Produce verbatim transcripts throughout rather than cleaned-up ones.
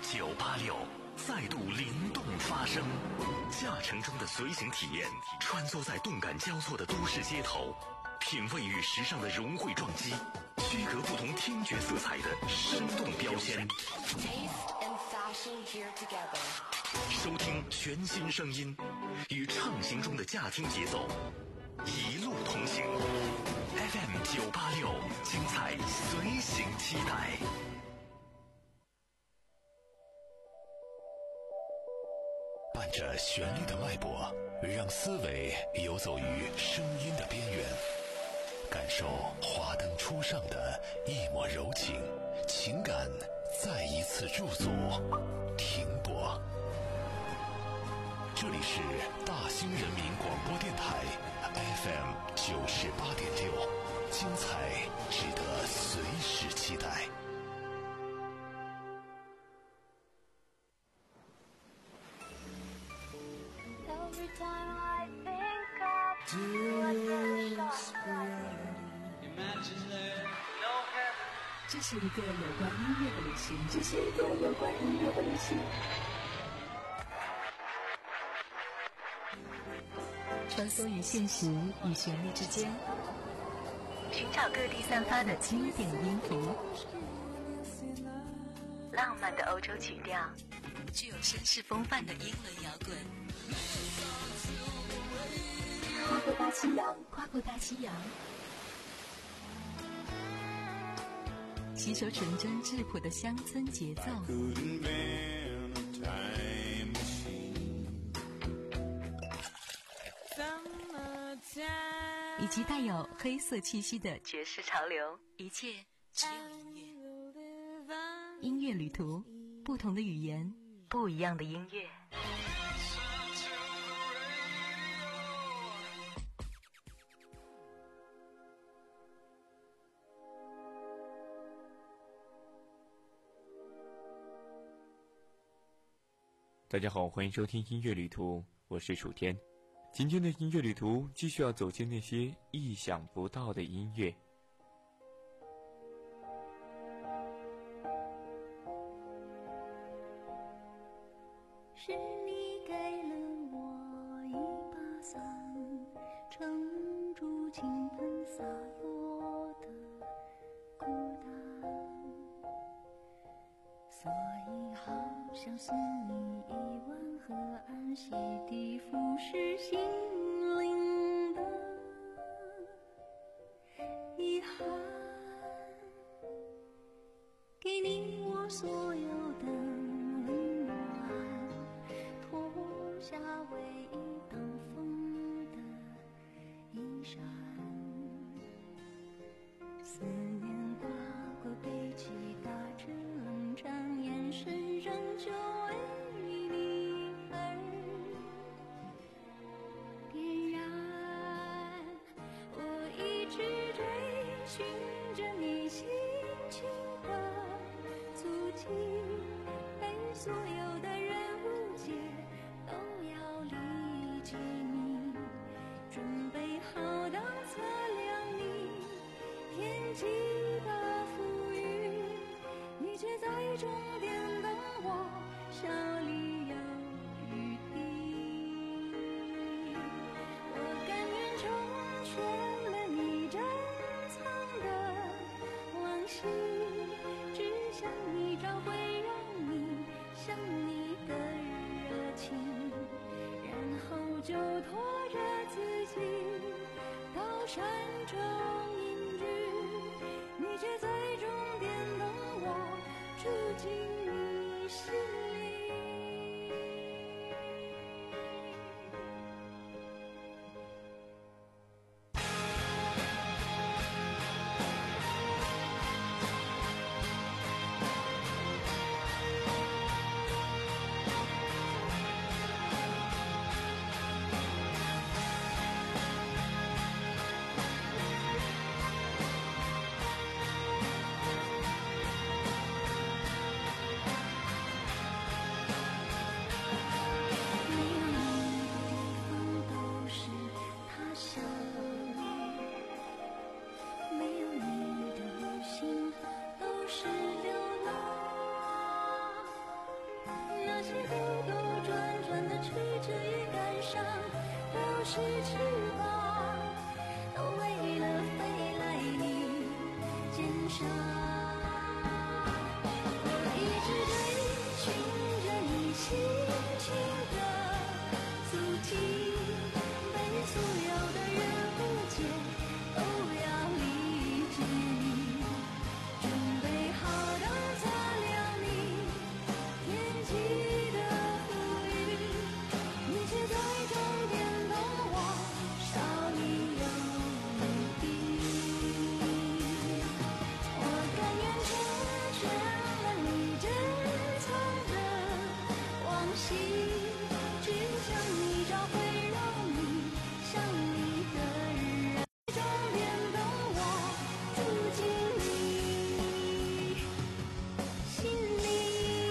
九八六再度灵动发声，驾乘中的随行体验，穿梭在动感交错的都市街头，品味与时尚的融汇撞击，区隔不同听觉色彩的生动标签。收听全新声音，与畅行中的驾听节奏，一路同行。F M 九八六，精彩随行期待。伴着旋律的脉搏，让思维游走于声音的边缘，感受华灯初上的一抹柔情，情感再一次驻足停泊。这里是大兴人民广播电台 F M 九十八点六，精彩值得随时期待。 这是一个有关音乐的旅行，这是一个有关音乐的旅行。穿梭于现实与旋律之间，寻找各地散发的经典音符，浪漫的欧洲曲调，具有绅士风范的英伦摇滚。跨过大西洋，跨过大西洋，吸收纯真质朴的乡村节奏，以及带有黑色气息的爵士潮流，一切只有音乐。音乐旅途，不同的语言，不一样的音乐。 大家好，欢迎收听音乐旅途，我是楚天。今天的音乐旅途继续要走进那些意想不到的音乐。 是你给了我一把伞，撑住倾盆洒落的孤单，所以好想送你一碗河岸，洗涤腐蚀心灵的遗憾，给你我所有的温暖，脱下唯一挡风的衣衫，思念跨过背脊，打着冷战，眼神仍旧为你而点燃。我一直追寻着你轻轻的足迹，被所有的人误解，都要理解你，准备好当测量你天际的浮云，你却在终点等我，笑里有余地。我甘愿成全了你珍藏的往昔，只想你找回让你想你的热情，然后就拖着自己到山中隐居，你却在终点等我，住进你心里。 是翅膀，都为了飞来你肩上。我一直追寻着你轻轻的足迹，被所有的人误解，都要理解你，准备好让擦亮你天际的浮云，一切在终点都往少你有一滴。我甘愿成全了你珍藏的往昔，只想你找回让你想你的人，终点都我住进你心里。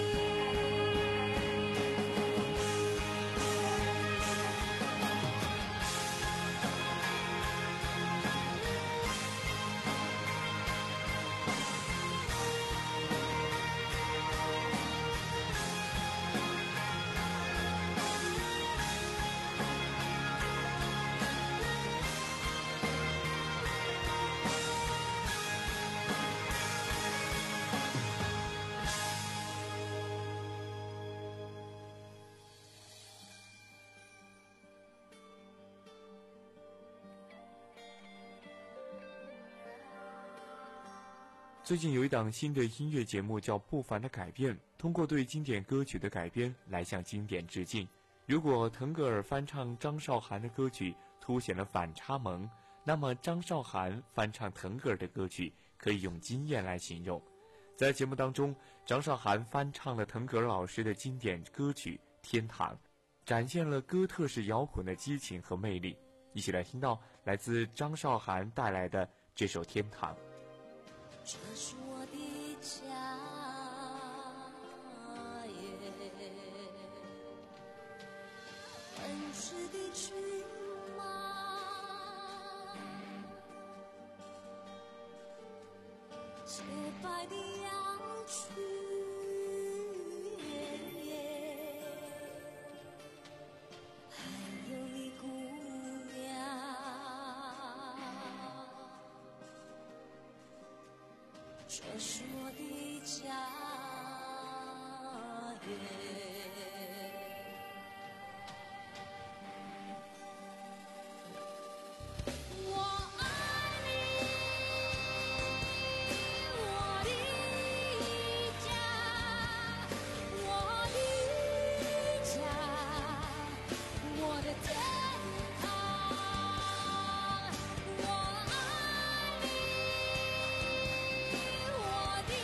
最近有一档新的音乐节目叫《不凡的改变》，通过对经典歌曲的改编来向经典致敬。如果腾格尔翻唱张韶涵的歌曲凸显了反差萌，那么张韶涵翻唱腾格尔的歌曲可以用惊艳来形容。在节目当中，张韶涵翻唱了腾格尔老师的经典歌曲《天堂》，展现了哥特式摇滚的激情和魅力。一起来听到来自张韶涵带来的这首《天堂》。 这是我的家耶，奔驰的骏马，洁白的羊群耶，还有你姑娘。这是我的家耶，我爱你，我的家，我的家，我的天堂，我爱你。我的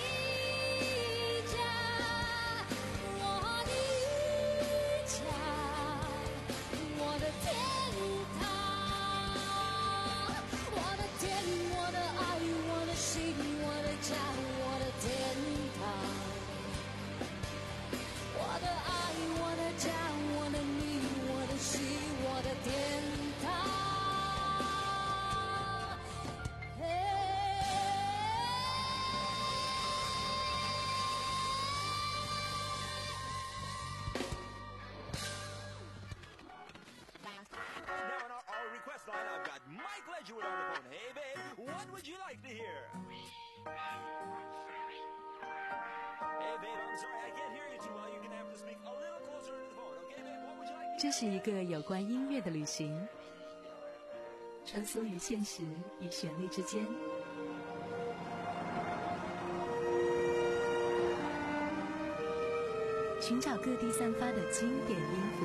家，我的家，我的天堂，我的天，我的爱，我的心，我的家，我的天堂，我的爱，我的家，我的你，我的心，我的天堂。 Now on our, our request line, I've got Mike Ledgewood on the phone. Hey, babe, what would you like to hear? Hey, babe, I'm sorry, I can't hear you too well. You're gonna have to speak a little closer to the phone, okay, babe? What would you like to hear? 这是一个有关音乐的旅行，穿梭于现实与旋律之间。寻找各地散发的经典音符，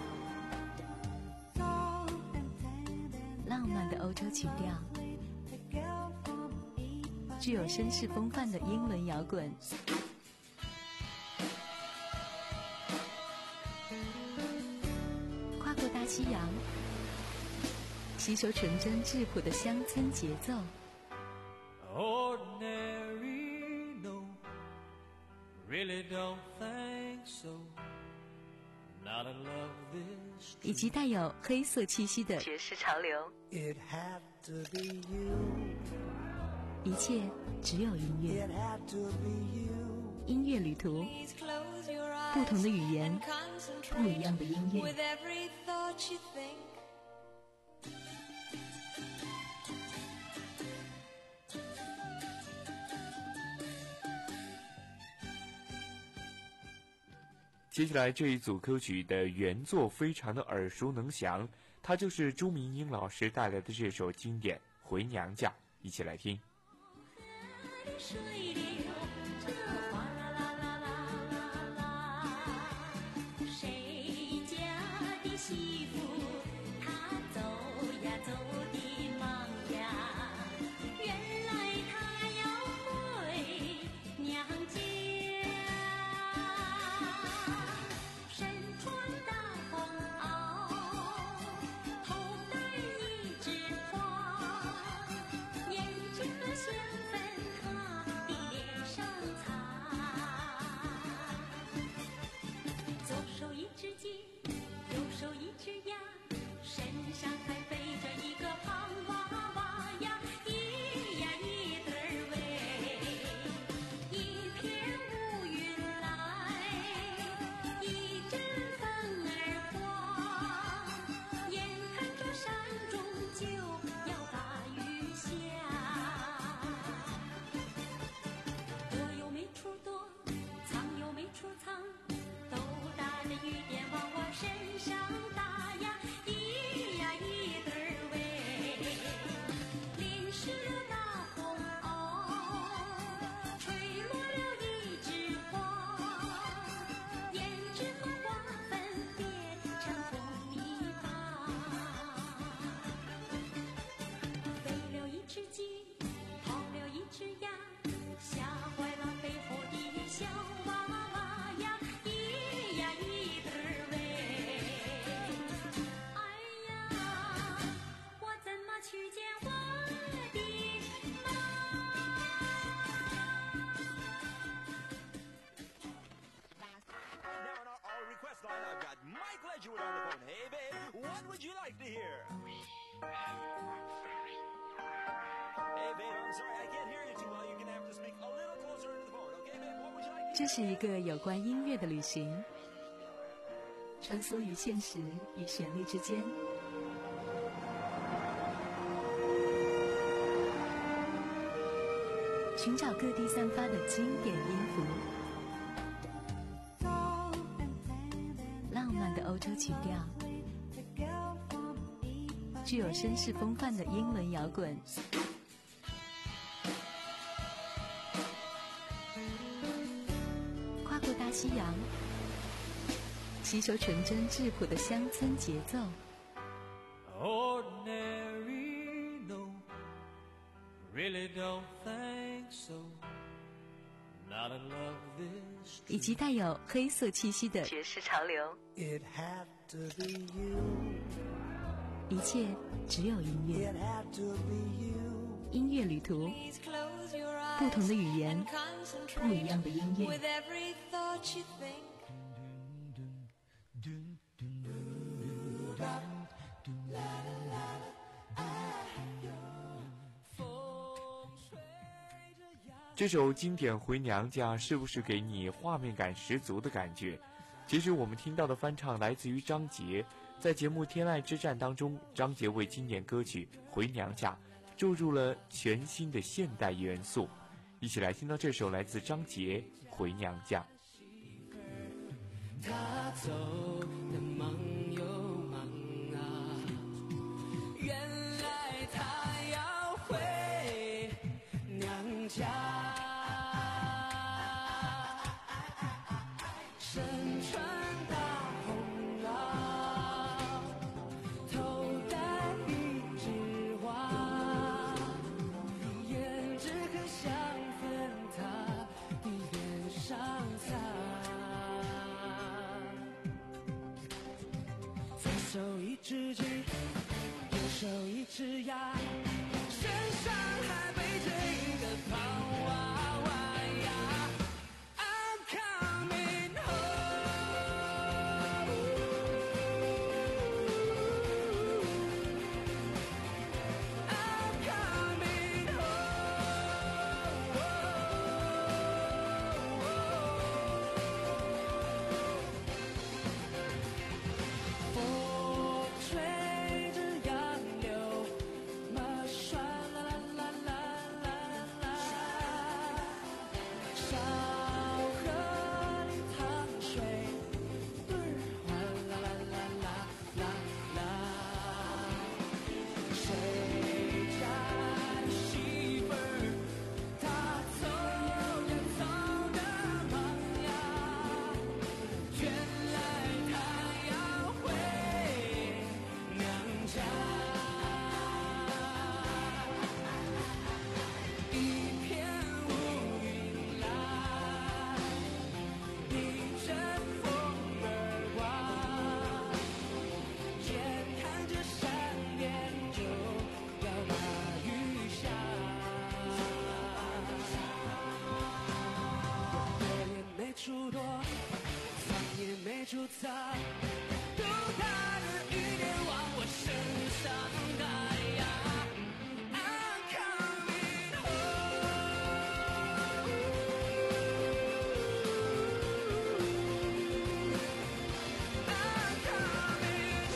浪漫的欧洲曲调，具有绅士风范的英伦摇滚，跨过大西洋，吸收纯真质朴的乡村节奏。 Ordinary, no, really don't think so. Not a love this 以及带有黑色气息的爵士潮流， It had to be you. 一切只有音乐。 It had to be you. 音乐旅途，不同的语言，不一样的音乐。 接下来这一组歌曲的原作非常的耳熟能详，它就是朱明英老师带来的这首经典《回娘家》，一起来听。 水流着哗啦啦啦啦啦啦，谁家的媳妇她走呀走的忙呀，原来她要回娘家。身穿大红袄，头戴一枝花，眼睛的香粉她的脸上擦，左手一只鸡，右手一只鸭，身上还背着一个胖娃娃呀，一呀一对儿喂，一片乌云来，一阵风儿刮，眼看着山中就要大雨下，躲又没处躲，藏又没处藏，都打在雨点娃娃身上打呀，一呀一对儿喂，淋湿了大红袄，吹落了一枝花，胭脂和花粉变成红泥巴，飞了一只鸡，跑了一只鸭，吓坏了背后的小娃娃呀，一呀一对儿喂，哎呀，我怎么去见我的妈？ Now on our, our request line, I've got Mike Ledgerwood on the phone. Hey, babe, what would you like to hear? Hey, babe, I'm sorry, I can't hear you too well. You're gonna have to speak a little closer into the phone, okay, babe? What would you like to 这是一个有关音乐的旅行，穿梭于现实与旋律之间，寻找各地散发的经典音符，浪漫的欧洲曲调，具有绅士风范的英伦摇滚，跨过大西洋，吸收纯真质朴的乡村节奏， Ordinary, no, really don't think so. Not in love this 以及带有黑色气息的爵士潮流， It had to be you. 一切只有音乐， It had to be you. 音乐旅途， Please close your eyes 不同的语言 and，concentrate 不一样的音乐 with every thought you think. 风吹着呀。 这首经典《回娘家》是不是给你画面感十足的感觉？其实我们听到的翻唱来自于张杰，在节目《天籁之战》当中，张杰为经典歌曲《回娘家》注入了全新的现代元素。一起来听到这首来自张杰《回娘家》。 他走的忙又忙啊，原来他要回娘家。身穿大红袄，头戴一枝花，胭脂和香粉他的脸上擦。左手一只鸡，右手一只鸭，身上还背着一个胖娃它，独它的雨点往我身上打呀。I'm coming home， I'm coming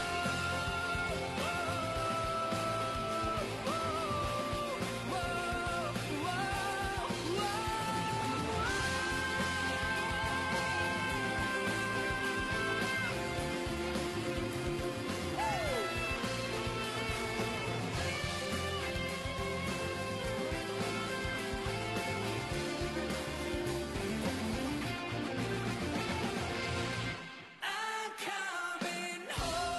home。I'm coming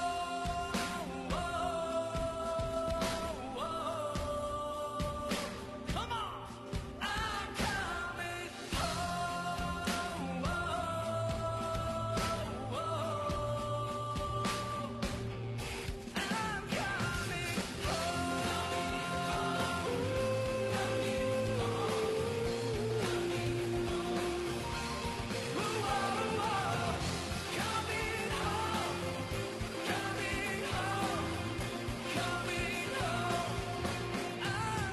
home，Come on，I'm coming home，I'm coming home，coming home，coming home，coming home。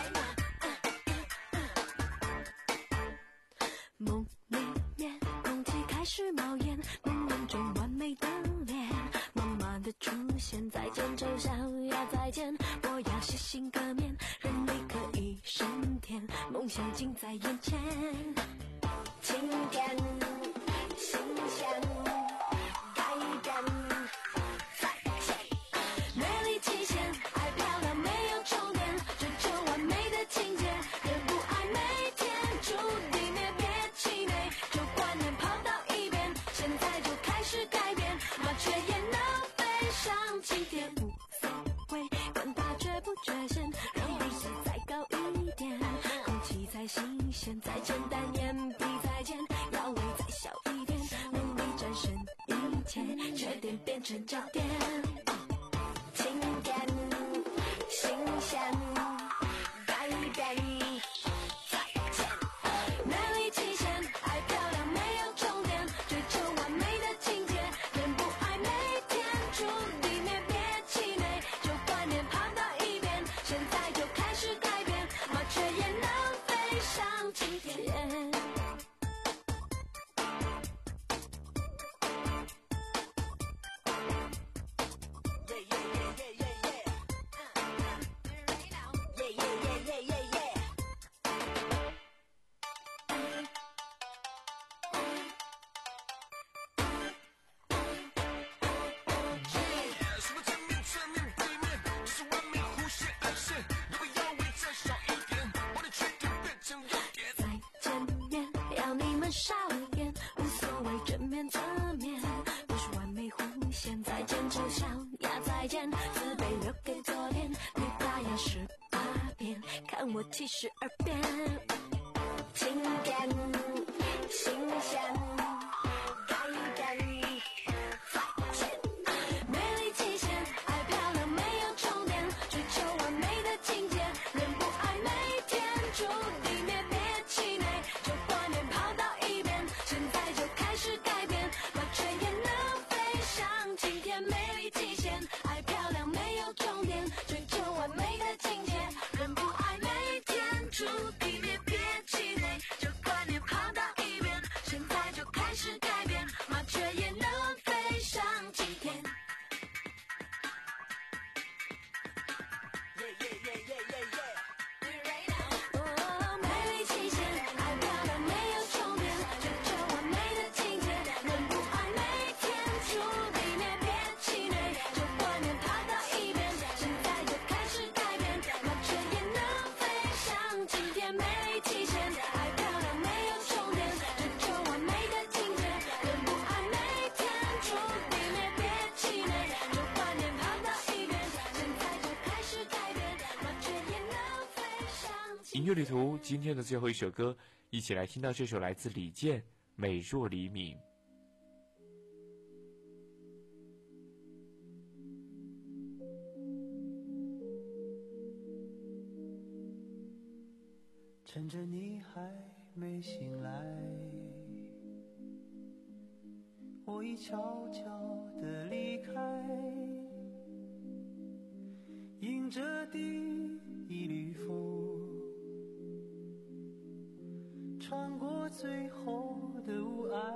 梦里面，空气开始冒烟，朦胧中完美的脸，妈妈的出现，再见丑小鸭，再见，我要洗心革面，人力可以升天，梦想近在眼前，晴天，新鲜，改变，再见，美丽极限，爱漂亮没有终点，追求完美的情节，人不爱每天注定灭，别气馁，旧观念抛到一边，现在就开始改变，麻雀也能飞上青天，无所谓，管它缺不缺陷，让彼此再高一点，空气再新鲜，再简单，眼皮再尖，腰围再小一点，努力战胜一切，缺点变成焦点，晴天，新鲜，改变，再见，美丽极限，爱漂亮没有终点，追求完美的境界，人不爱每天注定灭，别气馁，旧观念抛到一边，现在就开始改变，麻雀也能飞上青天。 什么正面、侧面、对面，就是完美弧线、暗线。如果腰围再小一点，我的缺点变成优点。 再见面，要你们少一点，无所谓正面侧面，不是完美弧线。再见丑小鸭，再见，自卑留给昨天，女大要十八变，看我七十二变，晴天，新鲜，改变，再见，美丽极限，爱漂亮没有终点，追求完美的境界，人不爱每天注定灭，别气馁，旧观念抛到一边，现在就开始改变，麻雀也能飞上青天，美丽极限，爱漂亮没有终点，追求完美的境界，人不爱每天注定灭，别气馁，旧观念抛到一边，现在就开始改变，麻雀也能飞上青天。哦，美丽极限，爱漂亮没有终点，追求完美的境界，人不爱每天注定灭，别气馁，旧观念抛到一边，现在就开始改变，麻雀也能飞上青天，美丽极限，爱漂亮没有终点，追求完美的境界，人不爱每天注定灭，别气馁，旧观念抛到一边，现在就开始改变，麻雀也能飞上青天。 音乐旅途今天的最后一首歌，一起来听到这首来自李健《美若黎明》。 趁着你还没醒来，我我已悄悄地离开，迎着第一缕风，穿过最后的雾霭。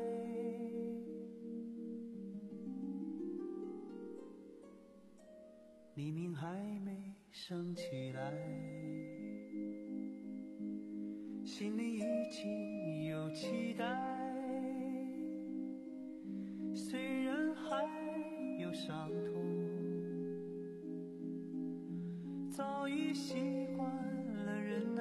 黎明还没升起来，心里已经有期待，虽然还有伤痛，早已习惯了忍耐。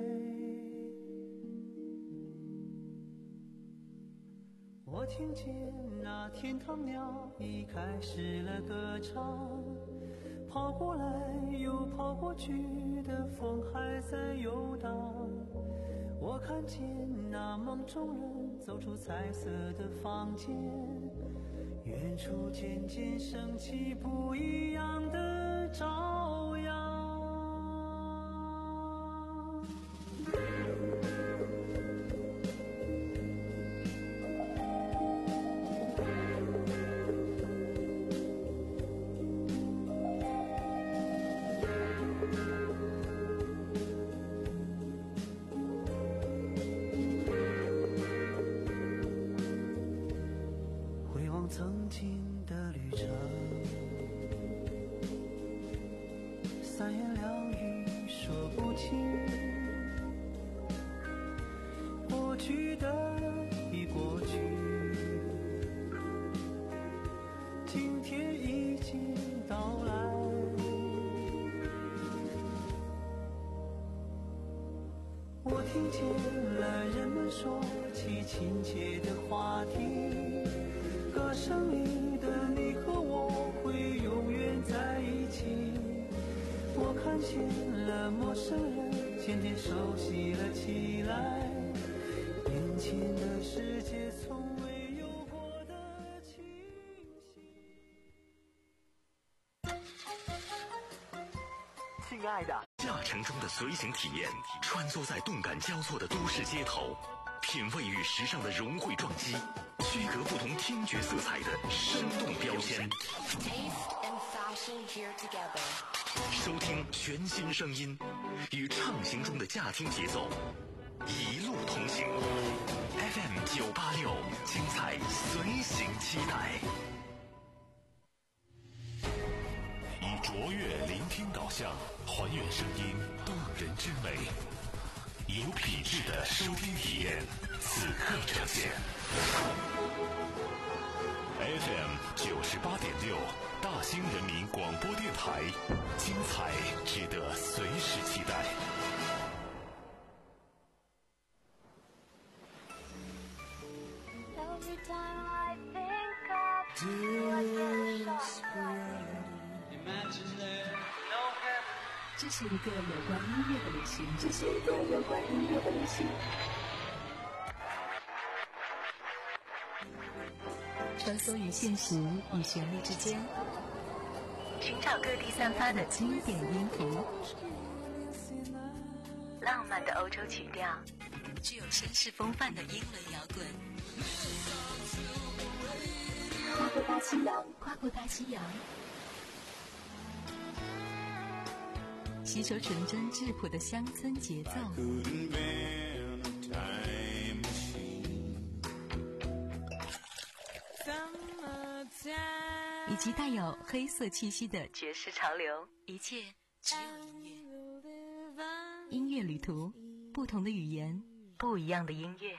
我听见那天堂鸟已开始了歌唱，跑过来又跑过去的风还在游荡。我看见那梦中人走出彩色的房间，远处渐渐升起不一样的朝阳。回望曾经的旅程，三言两语说不清，过去的已过去，今天已经到来。我听见了人们说起亲切的话题，歌声里的你和我会永远在一起。我看见了陌生人渐渐熟悉了起来，眼前的世界从未有过的清晰。 亲爱的，驾乘中的随行体验，穿梭在动感交错的都市街头，品味与时尚的融汇撞击，区隔不同听觉色彩的生动标签。收听全新声音，与畅行中的驾听节奏，一路同行。F M 九八六，精彩随行期待。以卓越聆听导向，还原声音动人之美，有品质的收听体验，此刻呈现。F M 九十八点六，大兴人民广播电台，精彩值得随时期待。 这是一个有关音乐的旅行，这是一个有关音乐的旅行。穿梭于现实与旋律之间，寻找各地散发的经典音符，浪漫的欧洲曲调，具有绅士风范的英伦摇滚。跨过大西洋，跨过大西洋，吸收纯真质朴的乡村节奏，以及带有黑色气息的爵士潮流，一切只有音乐。音乐旅途，不同的语言，不一样的音乐。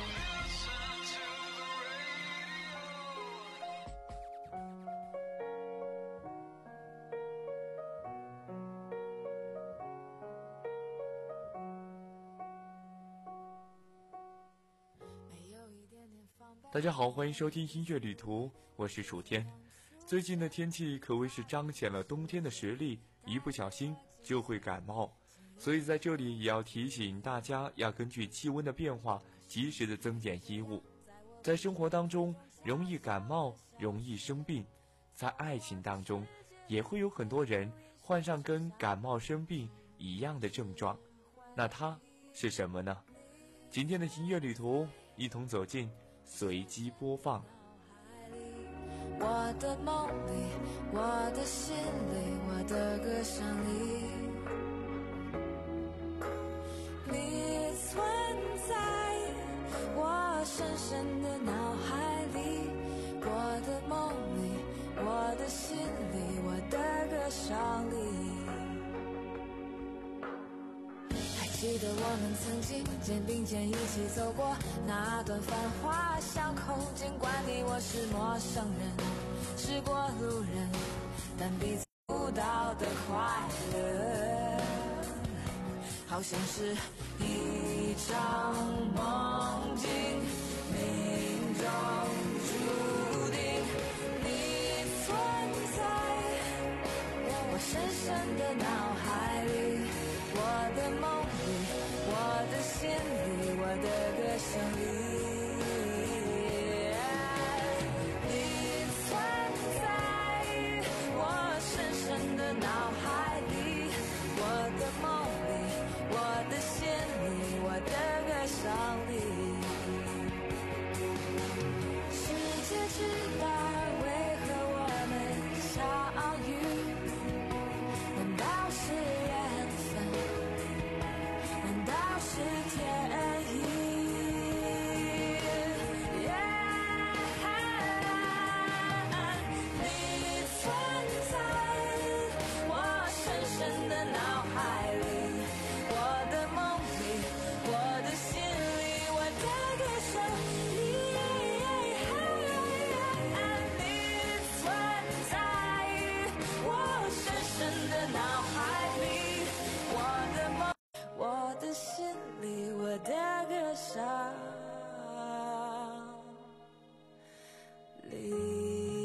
大家好，欢迎收听音乐旅途，我是楚天。最近的天气可谓是彰显了冬天的实力，一不小心就会感冒，所以在这里也要提醒大家，要根据气温的变化及时的增减衣物。在生活当中容易感冒，容易生病，在爱情当中也会有很多人患上跟感冒生病一样的症状，那它是什么呢？今天的音乐旅途一同走进随机播放。 我的梦里，我的心里，我的歌声里，你存在我深深的脑海里，我的梦里，我的心里，我的歌声里。还记得我们曾经肩并肩一起走过那段繁华巷口，尽管你我是陌生人，是过路人，但彼此不到的快乐，好像是一场梦境，命中注定。你存在我深深的脑海里，我的梦里，我的心里，我的歌声里。你存在我深深的脑海里，我的梦里，我的心里，我的歌声里。世界之大，为何我们相遇？难道是缘分？难道是天意？你存在我深深的脑海里，我的梦里，我的心里，我的歌声里。你存在我深深的脑海里，我的梦，我的心里，我的歌声里。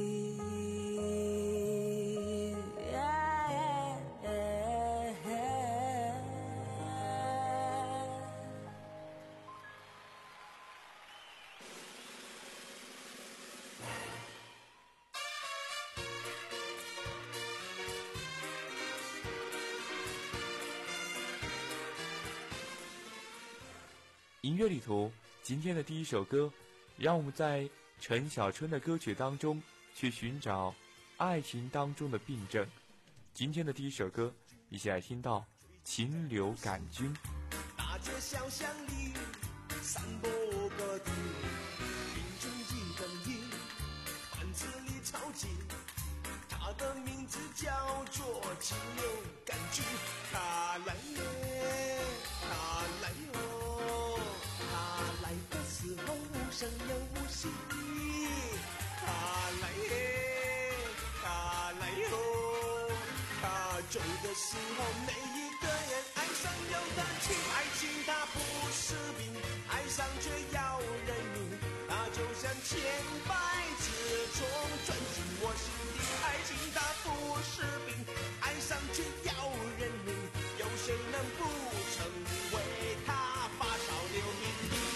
音乐旅途，今天的第一首歌，让我们在陈小春的歌曲当中去寻找爱情当中的病症。今天的第一首歌，一起来听到《情流感君》。 大街小巷里散播各地，民众一等一，班子里超级，他的名字叫做情流感君。他来耶，他来哟，他来的时候无声又无息，他来耶，他来哟，他走的时候每一个人爱上有感情。爱情它不是病，爱上却要人命，它就像千百只虫钻进我心底。爱情它不是病，爱上却要人命，有谁能不成为他发烧流鼻涕？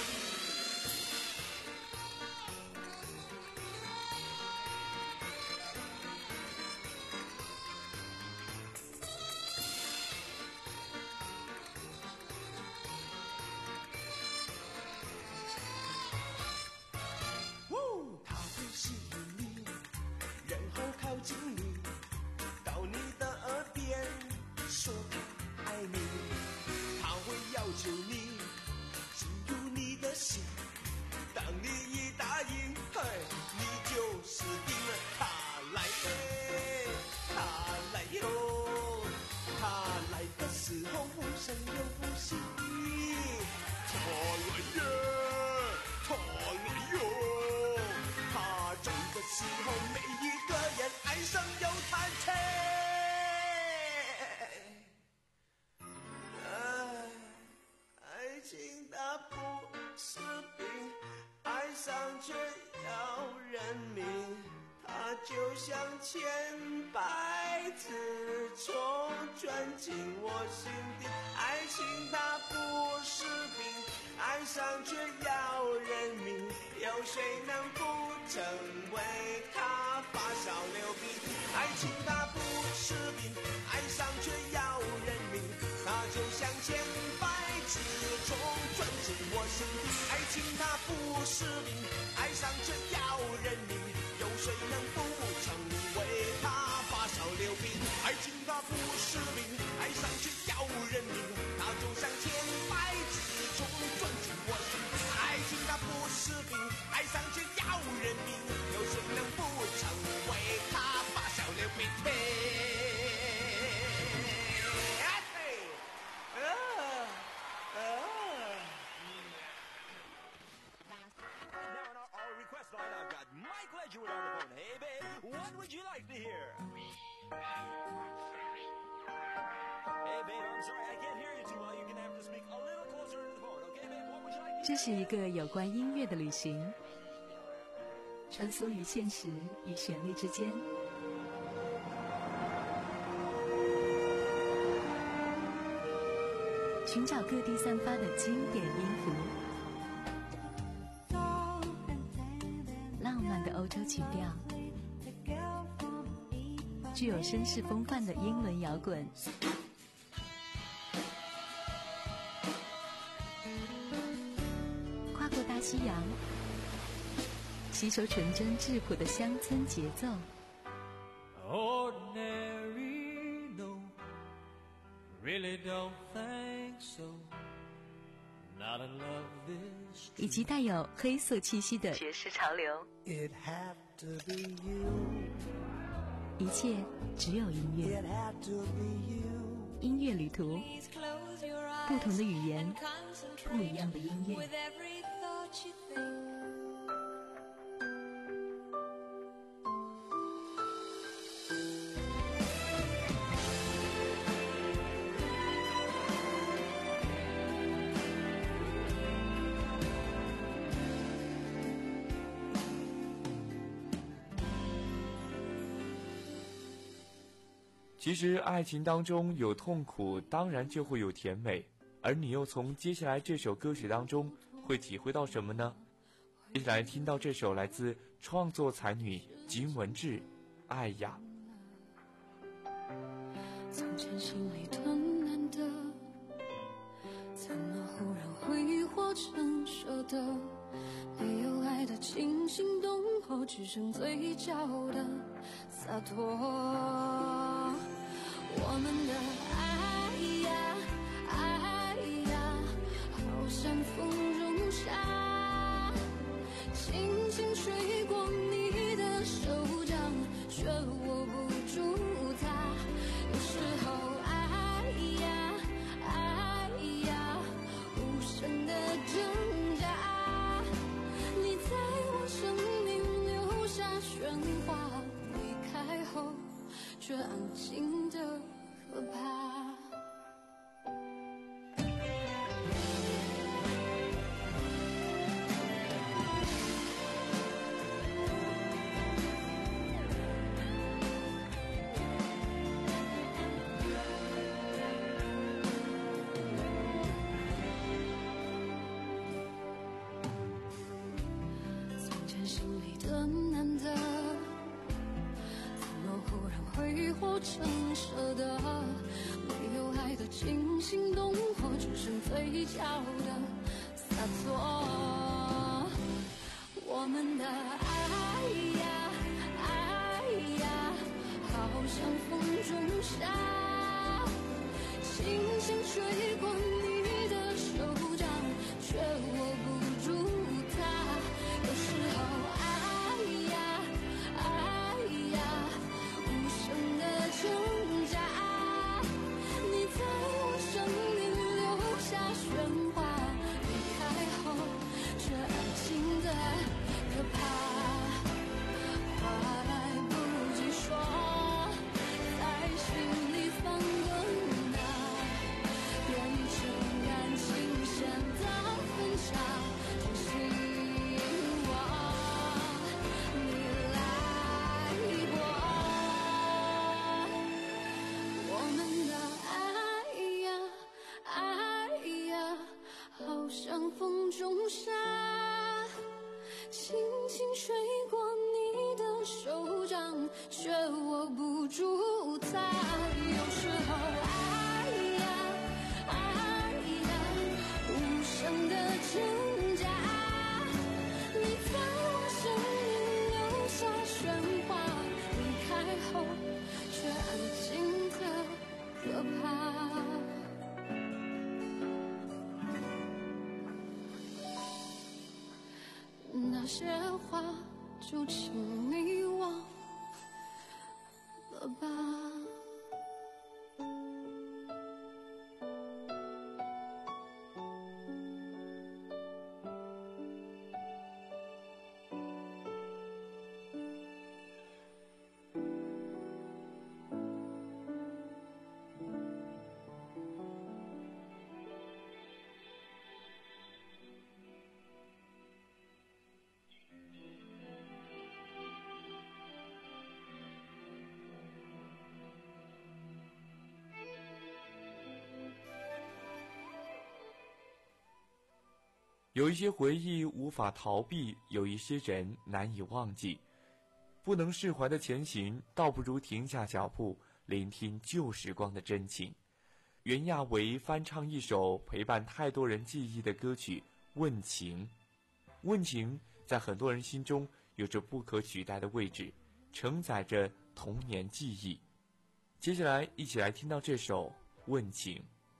他会吸引你，然后靠近你，到你的耳边说他爱你。他会要求你进入你的心，当你一答应，嘿，你就死定了。他来耶，他来哟，他来的时候无声又无息。他来耶，他来哟，他走的时候每一个人爱上又叹气。爱情它不是病，爱上却要人命，它就像千百只虫钻进我心底。爱情它不是病，爱上却要人命，有谁能不成为他发烧流鼻涕？爱情它不是病，爱上却要人命，它就像千百只虫钻进我心底。爱情它不是病，爱上却要人命，有谁能不成为他发烧流病？爱情它不是病，爱上却要人命，它就像千百只虫钻进我心。爱情它不是病，爱上却要人命，有谁能不成为他发烧流病？ 这是一个有关音乐的旅行，穿梭于现实与旋律之间，寻找各地散发的经典音符，浪漫的欧洲曲调，具有绅士风范的英伦摇滚，跨过大西洋，吸收纯真质朴的乡村节奏。 Ordinary, no, really don't think so. Not in love this 以及带有黑色气息的爵士潮流。 It had to be you. 一切只有音乐。 It had to be you. 音乐旅途，不同的语言，不一样的音乐。 其实爱情当中有痛苦，当然就会有甜美，而你又从接下来这首歌曲当中会体会到什么呢？接下来听到这首来自创作才女金文志，爱呀。 从前心里吞难得，怎么忽然挥霍成舍得？没有爱的惊心动魄，只剩嘴角的洒脱。我们的爱呀爱呀，好像风中沙，轻轻吹过你的手掌，却握不住它。有时候爱呀爱呀，无声的挣扎，你在我生命留下喧哗，离开后却安静的可怕。从前心里的难得，怎么忽然挥霍成舍得？没有爱的惊心动魄，只剩嘴角的洒脱。我们的爱呀爱呀，好像风中沙，轻轻吹过你的手掌，却握不住它。有时候爱呀爱呀，无声的挣扎，你在我生命留下喧哗，离开后却安静的可怕。话来不及说，在心里翻滚啊，变成感情线的分岔，真希望你来过。我们的爱呀爱呀，好像风中沙，轻轻吹过你的手掌，却握不住它。有时候爱呀爱呀，无声的挣扎，你在我生命留下喧那些话就请你忘了吧。 有一些回忆无法逃避，有一些人难以忘记。不能释怀的前行，倒不如停下脚步，聆听旧时光的真情。袁娅维翻唱一首陪伴太多人记忆的歌曲《问情》。问情在很多人心中有着不可取代的位置，承载着童年记忆。接下来一起来听到这首《问情》。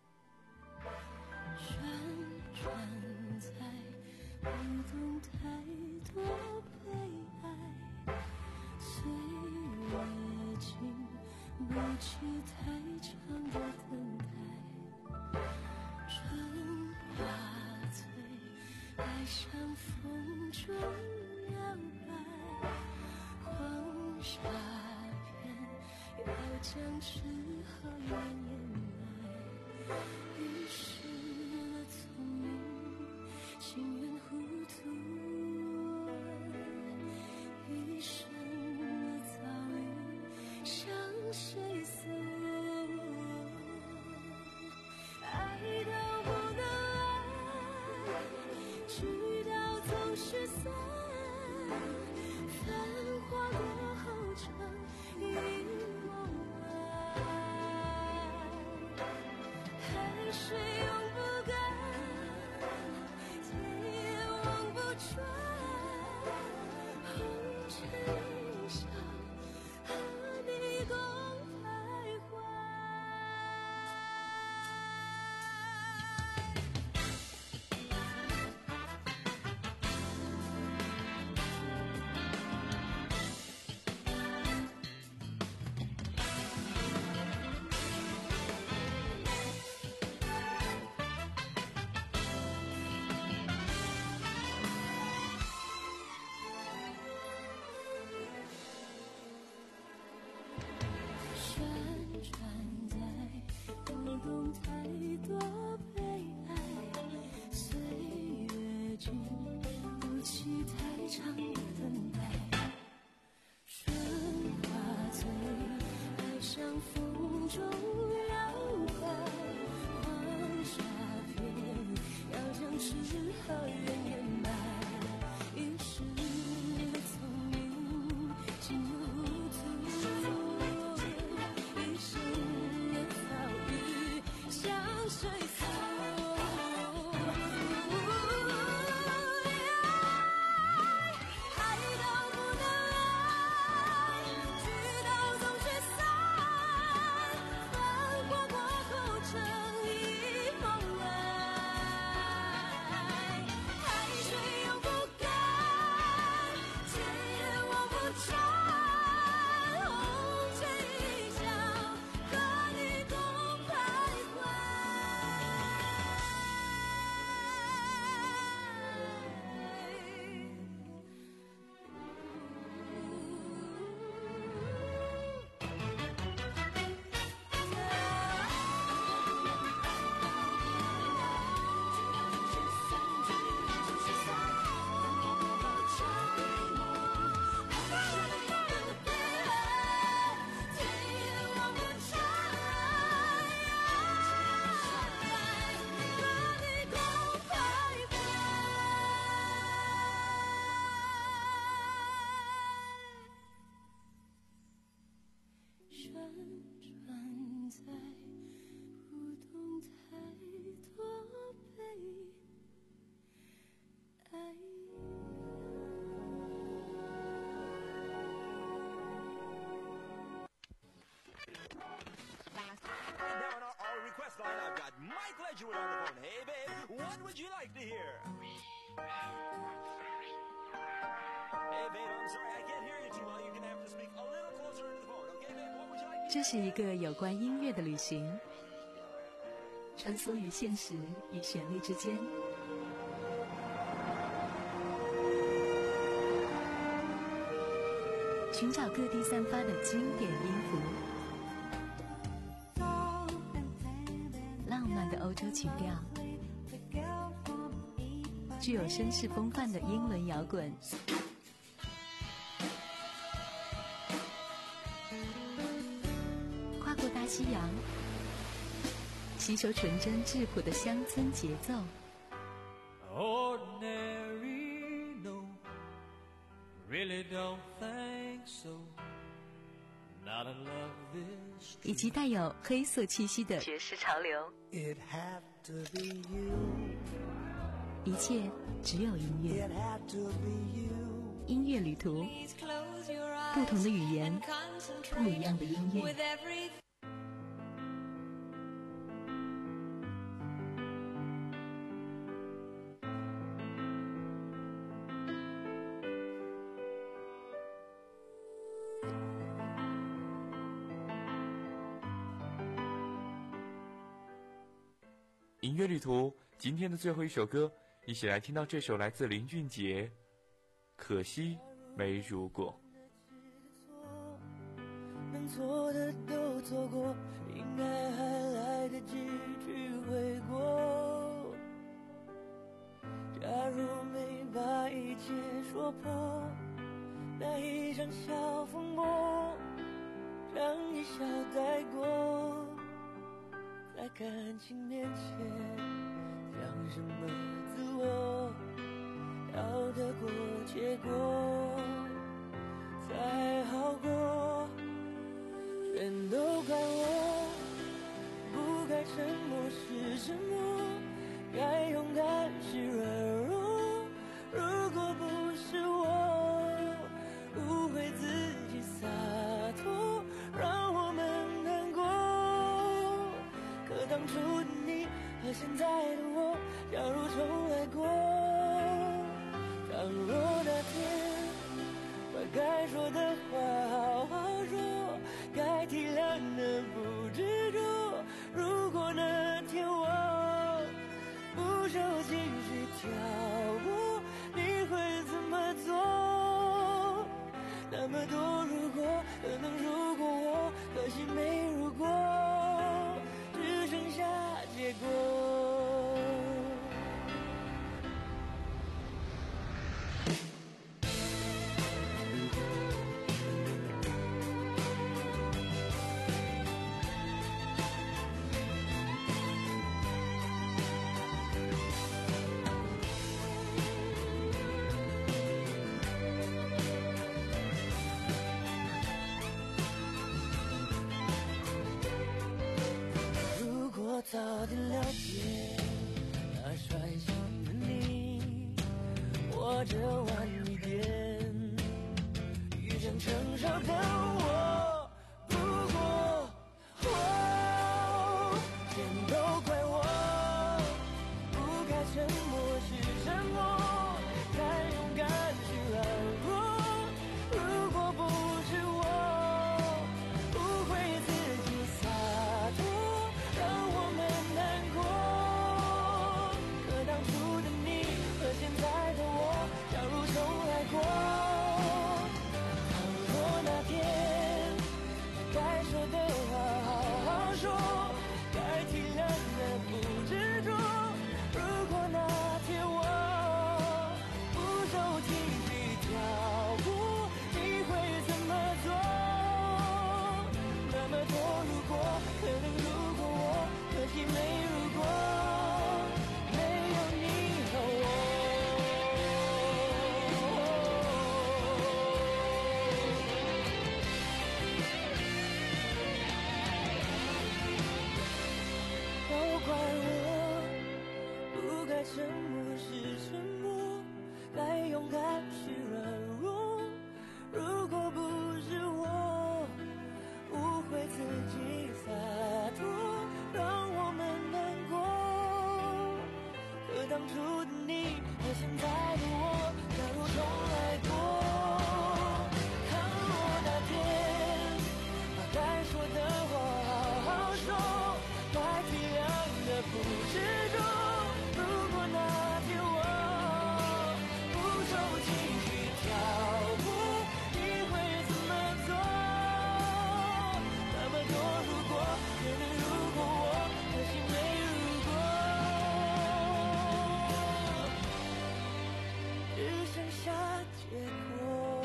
旋转在不懂太多悲哀，岁月经不起太长的等待，春花醉，爱像风中摇摆，黄沙片要将痴和怨掩埋，于是了聪明，情愿糊涂，一生的遭遇向谁诉？爱到不能爱，直到总是散，繁华过后成一梦外，海水永不干，天也望不穿，红尘一笑，和你共徘徊。旋转在不懂太多悲哀，岁月经不起太长的等待，春花醉，爱像风中摇摆，黄沙片要将痴和怨掩埋，一时的聪明，情又糊涂，一生的遭遇向谁诉？爱到不能爱，直到总是散，繁华过后成一梦外，海水永不干，天也望不穿，红尘一笑，和你共徘旋转在不懂太多悲哀。 Now on our, our request line, I've got Mike Ledgerwood on the phone. Hey, babe, what would you like to hear? 这是一个有关音乐的旅行，穿梭于现实与旋律之间，寻找各地散发的经典音符，浪漫的欧洲曲调，具有绅士风范的英伦摇滚，跨过大西洋，吸收纯真质朴的乡村节奏。 Ordinary, no, really don't think so. Not in love this. 以及带有黑色气息的爵士潮流。 It had to be you. 一切只有音乐。 It had to be you. 音乐旅途，不同的语言，不一样的音乐。 音乐旅途，今天的最后一首歌，一起来听到这首来自林俊杰，可惜没如果。 能错的都错过，应该还来得及去悔过。假如没把一切说破，那一场小风波，让一笑带过。在感情面前，讲什么自我，要得过且过才好过。全都怪我，不该沉默是沉默，该勇敢是软弱。如果不是我误会自己洒脱，让我们难过。可当初的你和现在的我，假如重来过，倘若那天把该说的话好好说，该体谅的不执着。如果那天我不受情绪挑拨，你会怎么做？那么多如果，可能如果我，可惜没如果，只剩下结果。早点了解那率性的你，或者晚一点遇见成熟的我。不过，哦，全都怪我，不该沉默是沉默，该勇敢是软弱。如果不是我误会自己洒脱，让我们难过。可当初的你和现在的我，假如重来过。 结果。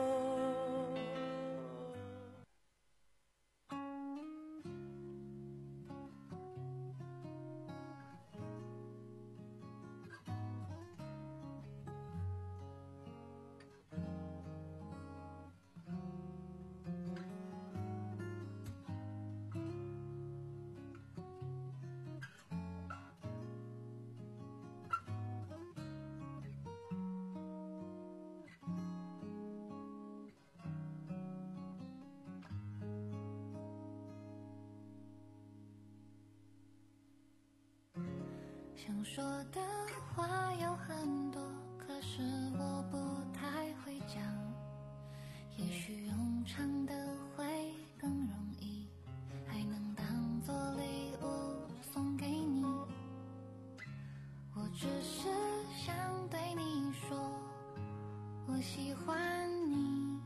想说的话有很多，可是我不太会讲。也许用唱的会更容易，还能当作礼物送给你。我只是想对你说，我喜欢你，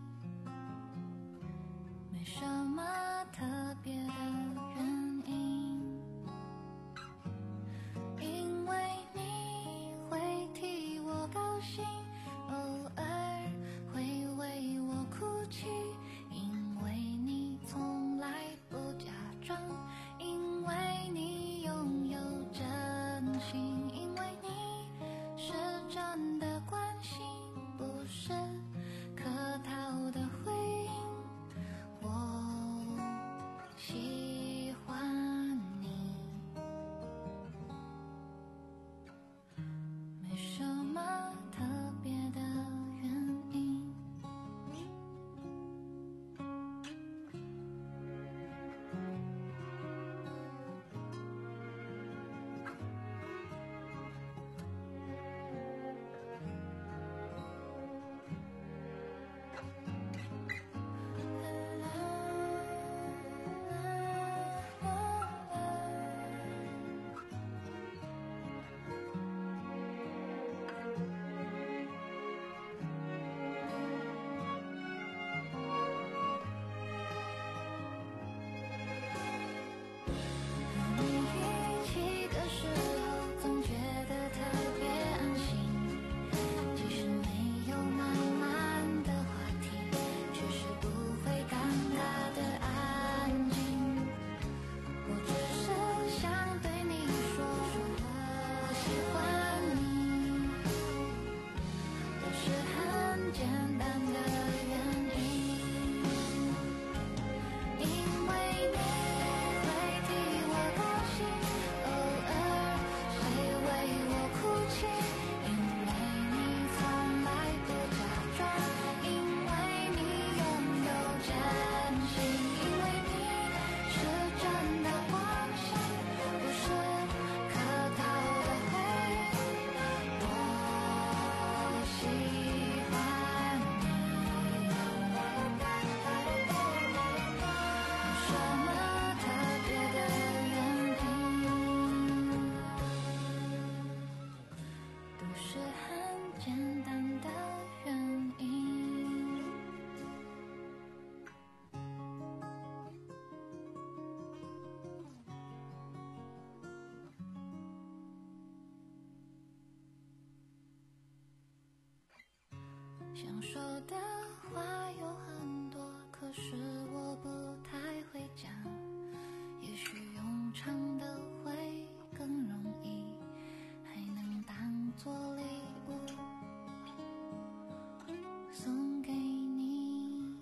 没什么特别的原因。因为你会替我高兴，偶尔会为我哭泣，因为你从来不假装，因为你拥有真心，因为你是真的关心，不是客套的回应。我喜欢你，没什么特别的原因。和你一起的时候，总觉得特别安心。即使没有满满的话题，却是不会尴尬的安静。我只是想对你说，我喜欢你，都是很简单的原因。因为你会替我高兴，偶尔会为我哭泣，因为你从来不假装，因为你拥有真心，因为你是真的关心，不是客套的回应。我喜欢你，什么特别的原因，都是很简单的原因。想说的话有很多，可是我不太会讲。也许用唱的会更容易，还能当作礼物送给你。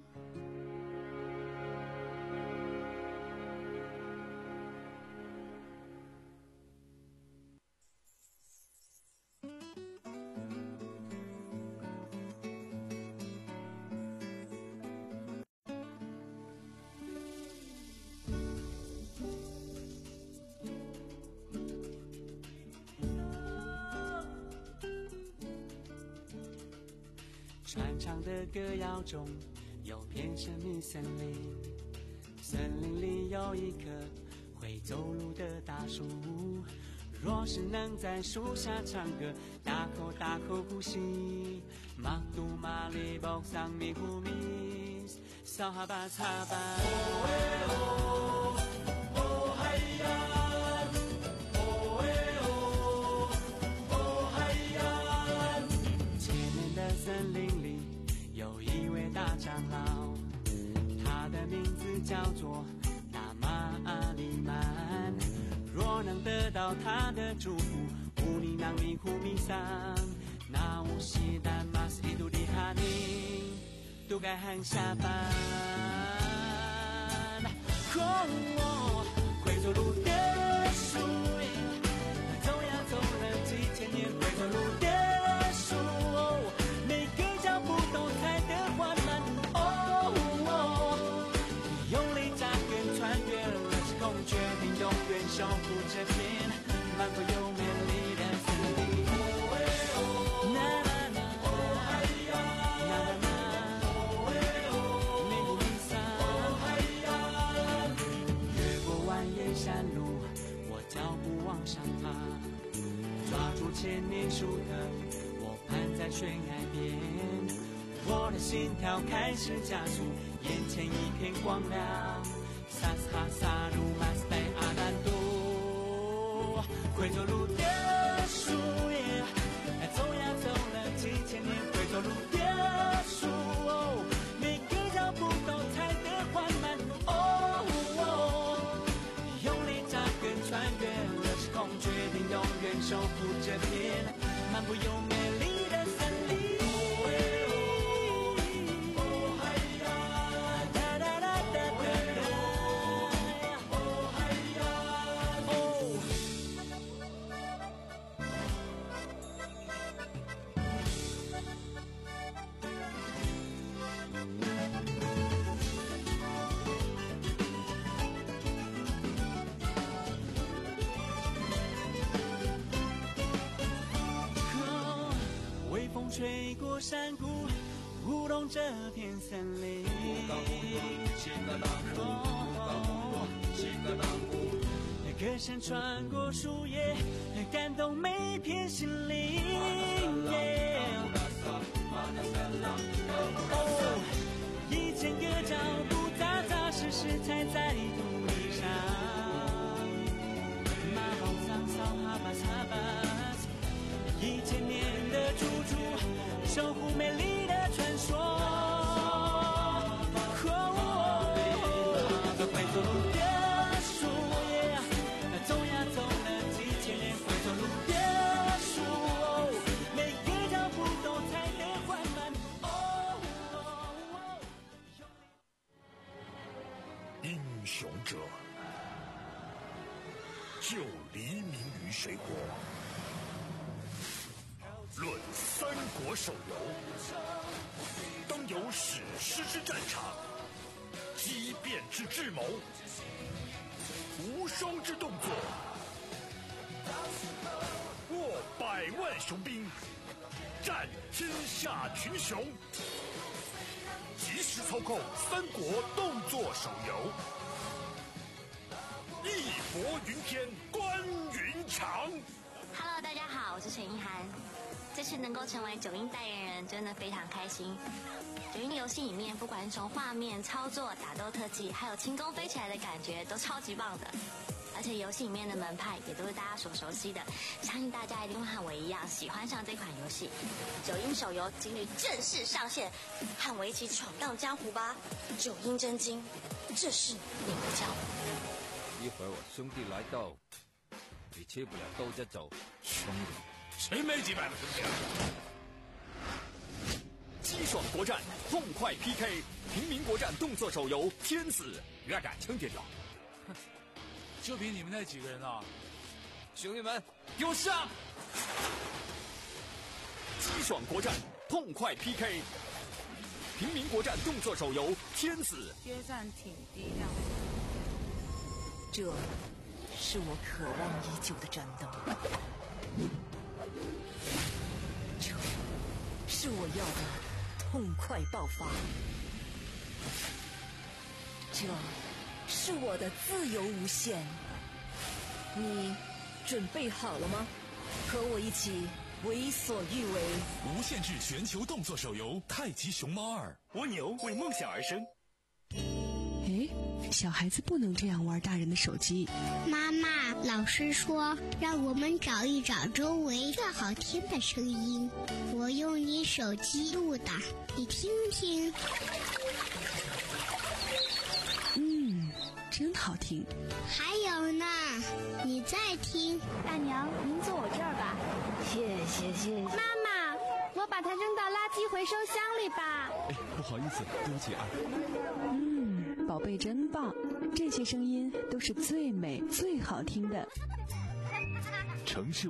穿唱的歌谣中有片神秘森林，森林里有一棵会走路的大树，若是能在树下唱歌，大口大口呼吸，Waktu malibok sang mikumis sahabat sahabat oh oh hayyan oh oh oh hayyan，前面的森林里有一位大长老，他的名字叫做大马阿里曼。若能得到他的祝福，乌尼囊米呼米桑，那无锡丹马斯伊杜迪哈尼都该喊下班。哦，会走路的树，走呀走了几千年，会走路的树，每个脚步都踩得缓慢。哦哦，用力扎根穿越了时空，决定永远守护这片漫步又美丽的森林。啦啦啦，啦啦啦，美不米桑。越过蜿蜒山路，我脚步往上爬，抓住千年树藤，我攀在悬崖边，我的心跳开始加速，眼前一片光亮。萨斯哈萨鲁马斯戴阿兰多，会走路的树叶，走呀走了几千年，会走路的树，每个脚步都踩得缓慢。哦哦，用力扎根穿越了时空，决定永远守护这片漫步又美丽的森林。微风吹过山谷，舞动这片森林。歌声穿过树叶，感动每片心灵。哦，一千个脚步扎扎实实踩在土地上。马龙桑桑哈巴哈巴，一千年的驻足，守护美丽的传说。会走路的树叶，走呀走了几千年，会走路的树，每个脚步都踩得缓慢。 英雄者，就黎明于水火。论三国手游，当有史诗之战场，激变之智谋，无双之动作，握百万雄兵，战天下群雄。即时操控三国动作手游，义薄云天，关云长。 Hello， 大家好，我是陈意涵。这次能够成为九阴代言人，真的非常开心。九阴游戏里面，不管是从画面、操作、打斗特技，还有轻功飞起来的感觉，都超级棒的。而且游戏里面的门派也都是大家所熟悉的，相信大家一定会和我一样喜欢上这款游戏。九阴手游今日正式上线，和我一起闯荡江湖吧！九阴真经，这是你的江湖。 一会儿我兄弟来到，你切不了兜着走。 兄弟，谁没几百个兄弟啊？ 激爽国战，痛快 P K， 平民国战动作手游《天子》，越敢称点了。 就凭你们那几个人啊！ 兄弟们， 给我上！激爽国战，痛快 P K， 平民国战动作手游《天子》。 接战挺低调。 这是我渴望已久的战斗，这是我要的痛快爆发，这是我的自由无限。你准备好了吗？和我一起为所欲为。 无限制全球动作手游《太极熊猫二》，蜗牛为梦想而生。 咦， 小孩子不能这样玩大人的手机。 妈妈，老师说让我们找一找周围最好听的声音，我用你手机录的，你听听。 嗯，真好听。 还有呢，你再听。 大娘，您坐我这儿吧。 谢谢谢谢。 妈妈，我把它扔到垃圾回收箱里吧。 哎，不好意思，对不起啊。 嗯，宝贝真棒，这些声音都是最美最好听的。 城市